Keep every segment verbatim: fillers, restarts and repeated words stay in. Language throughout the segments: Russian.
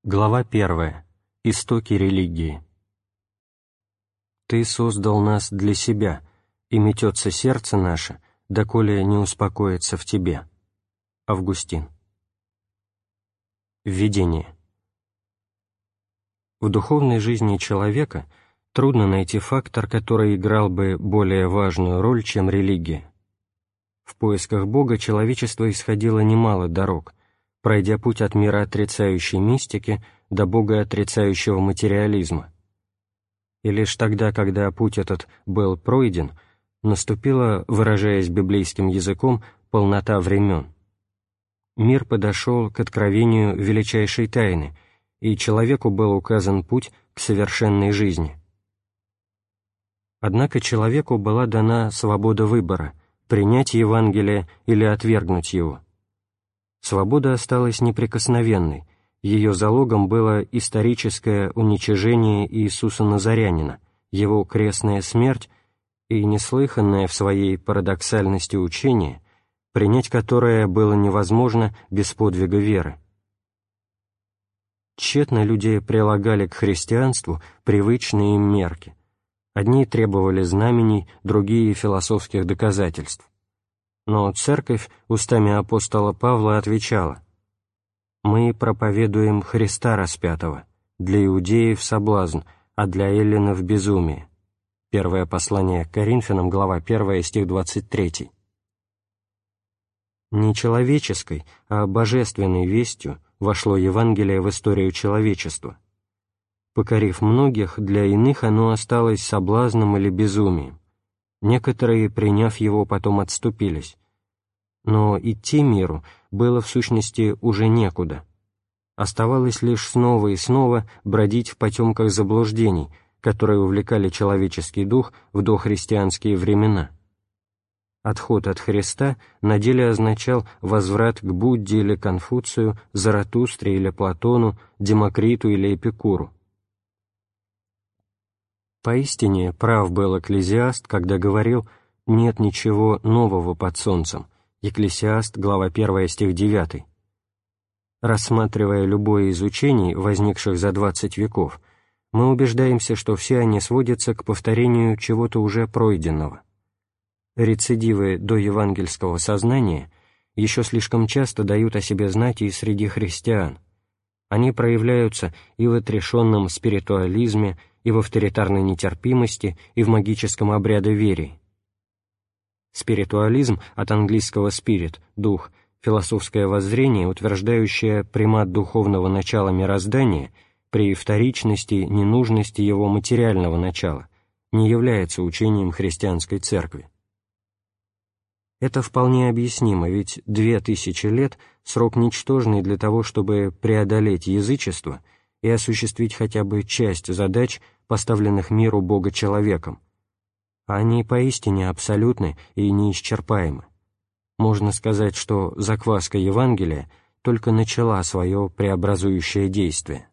Глава первая. Истоки религии. «Ты создал нас для себя, и метется сердце наше, доколе не успокоится в тебе». Августин. Введение. В духовной жизни человека трудно найти фактор, который играл бы более важную роль, чем религия. В поисках Бога человечество исходило немало дорог, пройдя путь от мира отрицающей мистики до Бога отрицающего материализма. И лишь тогда, когда путь этот был пройден, наступила, выражаясь библейским языком, полнота времен. Мир подошел к откровению величайшей тайны, и человеку был указан путь к совершенной жизни. Однако человеку была дана свобода выбора — принять Евангелие или отвергнуть его. Свобода осталась неприкосновенной, ее залогом было историческое уничижение Иисуса Назарянина, его крестная смерть и неслыханное в своей парадоксальности учение, принять которое было невозможно без подвига веры. Тщетно люди прилагали к христианству привычные им мерки. Одни требовали знамений, другие — философских доказательств. Но Церковь устами апостола Павла отвечала: «Мы проповедуем Христа распятого, для иудеев соблазн, а для эллинов безумие». Первое послание к Коринфянам, глава первая, стих двадцать третий. Не человеческой, а божественной вестью вошло Евангелие в историю человечества. Покорив многих, для иных оно осталось соблазном или безумием. Некоторые, приняв его, потом отступились. Но идти миру было в сущности уже некуда. Оставалось лишь снова и снова бродить в потемках заблуждений, которые увлекали человеческий дух в дохристианские времена. Отход от Христа на деле означал возврат к Будде или Конфуцию, Заратустре или Платону, Демокриту или Эпикуру. Поистине прав был Экклезиаст, когда говорил: «Нет ничего нового под солнцем». Екклесиаст, глава первая, стих девятый. Рассматривая любое из учений, возникших за двадцать веков, мы убеждаемся, что все они сводятся к повторению чего-то уже пройденного. Рецидивы доевангельского сознания еще слишком часто дают о себе знать и среди христиан. Они проявляются и в отрешенном спиритуализме, и в авторитарной нетерпимости, и в магическом обрядоверии. Спиритуализм, от английского spirit — дух, философское воззрение, утверждающее примат духовного начала мироздания при вторичности, ненужности его материального начала, не является учением христианской церкви. Это вполне объяснимо, ведь две тысячи лет — срок ничтожный для того, чтобы преодолеть язычество и осуществить хотя бы часть задач, поставленных миру Бога-человеком. Они поистине абсолютны и неисчерпаемы. Можно сказать, что закваска Евангелия только начала свое преобразующее действие.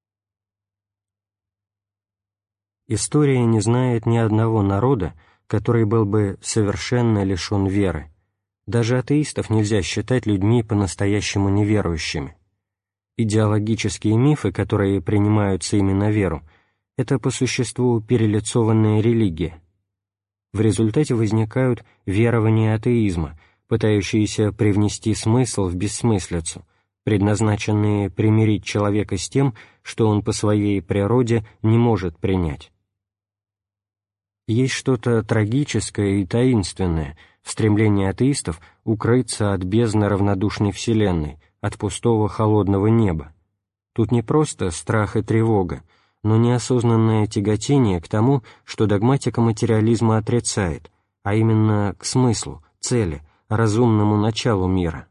История не знает ни одного народа, который был бы совершенно лишен веры. Даже атеистов нельзя считать людьми по-настоящему неверующими. Идеологические мифы, которые принимаются ими на веру, это по существу перелицованная религия. В результате возникают верования атеизма, пытающиеся привнести смысл в бессмыслицу, предназначенные примирить человека с тем, что он по своей природе не может принять. Есть что-то трагическое и таинственное в стремлении атеистов укрыться от бездны равнодушной вселенной, от пустого холодного неба. Тут не просто страх и тревога, но неосознанное тяготение к тому, что догматика материализма отрицает, а именно к смыслу, цели, разумному началу мира.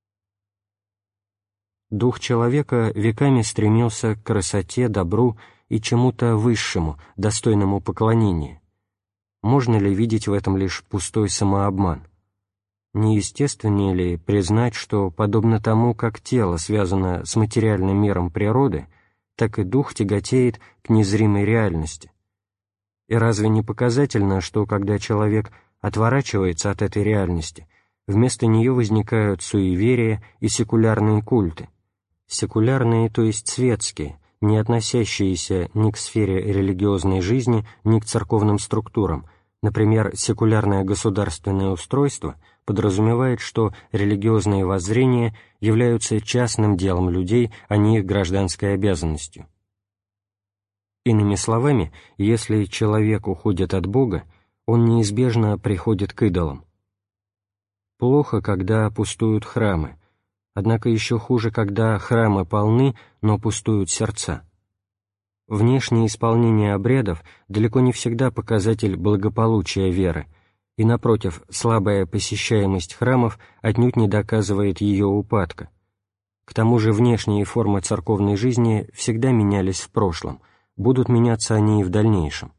Дух человека веками стремился к красоте, добру и чему-то высшему, достойному поклонения. Можно ли видеть в этом лишь пустой самообман? Неестественнее ли признать, что, подобно тому, как тело связано с материальным миром природы, так и дух тяготеет к незримой реальности? И разве не показательно, что, когда человек отворачивается от этой реальности, вместо нее возникают суеверия и секулярные культы, секулярные, то есть светские, не относящиеся ни к сфере религиозной жизни, ни к церковным структурам. Например, секулярное государственное устройство подразумевает, что религиозные воззрения являются частным делом людей, а не их гражданской обязанностью. Иными словами, если человек уходит от Бога, он неизбежно приходит к идолам. Плохо, когда пустуют храмы, однако еще хуже, когда храмы полны, но пустуют сердца. Внешнее исполнение обрядов далеко не всегда показатель благополучия веры, и, напротив, слабая посещаемость храмов отнюдь не доказывает ее упадка. К тому же внешние формы церковной жизни всегда менялись в прошлом, будут меняться они и в дальнейшем.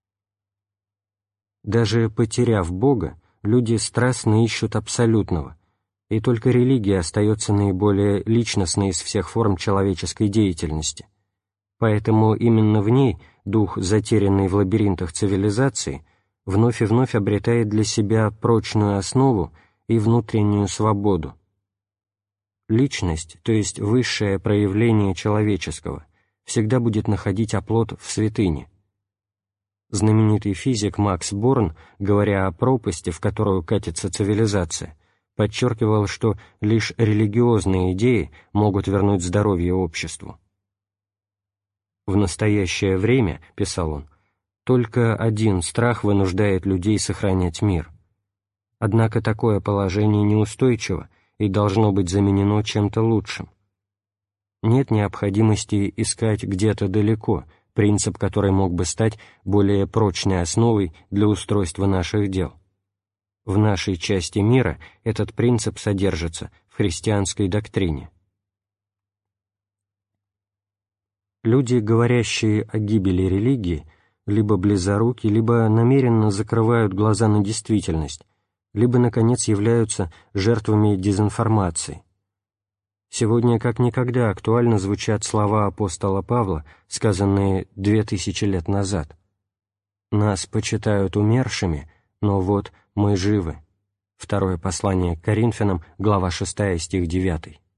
Даже потеряв Бога, люди страстно ищут абсолютного, и только религия остается наиболее личностной из всех форм человеческой деятельности. Поэтому именно в ней дух, затерянный в лабиринтах цивилизации, вновь и вновь обретает для себя прочную основу и внутреннюю свободу. Личность, то есть высшее проявление человеческого, всегда будет находить оплот в святыне. Знаменитый физик Макс Борн, говоря о пропасти, в которую катится цивилизация, подчеркивал, что лишь религиозные идеи могут вернуть здоровье обществу. «В настоящее время, — писал он, — только один страх вынуждает людей сохранять мир. Однако такое положение неустойчиво и должно быть заменено чем-то лучшим. Нет необходимости искать где-то далеко принцип, который мог бы стать более прочной основой для устройства наших дел. В нашей части мира этот принцип содержится в христианской доктрине». Люди, говорящие о гибели религии, либо близоруки, либо намеренно закрывают глаза на действительность, либо, наконец, являются жертвами дезинформации. Сегодня как никогда актуально звучат слова апостола Павла, сказанные две тысячи лет назад. «Нас почитают умершими, но вот мы живы». Второе послание к Коринфянам, глава шестая, стих девятый.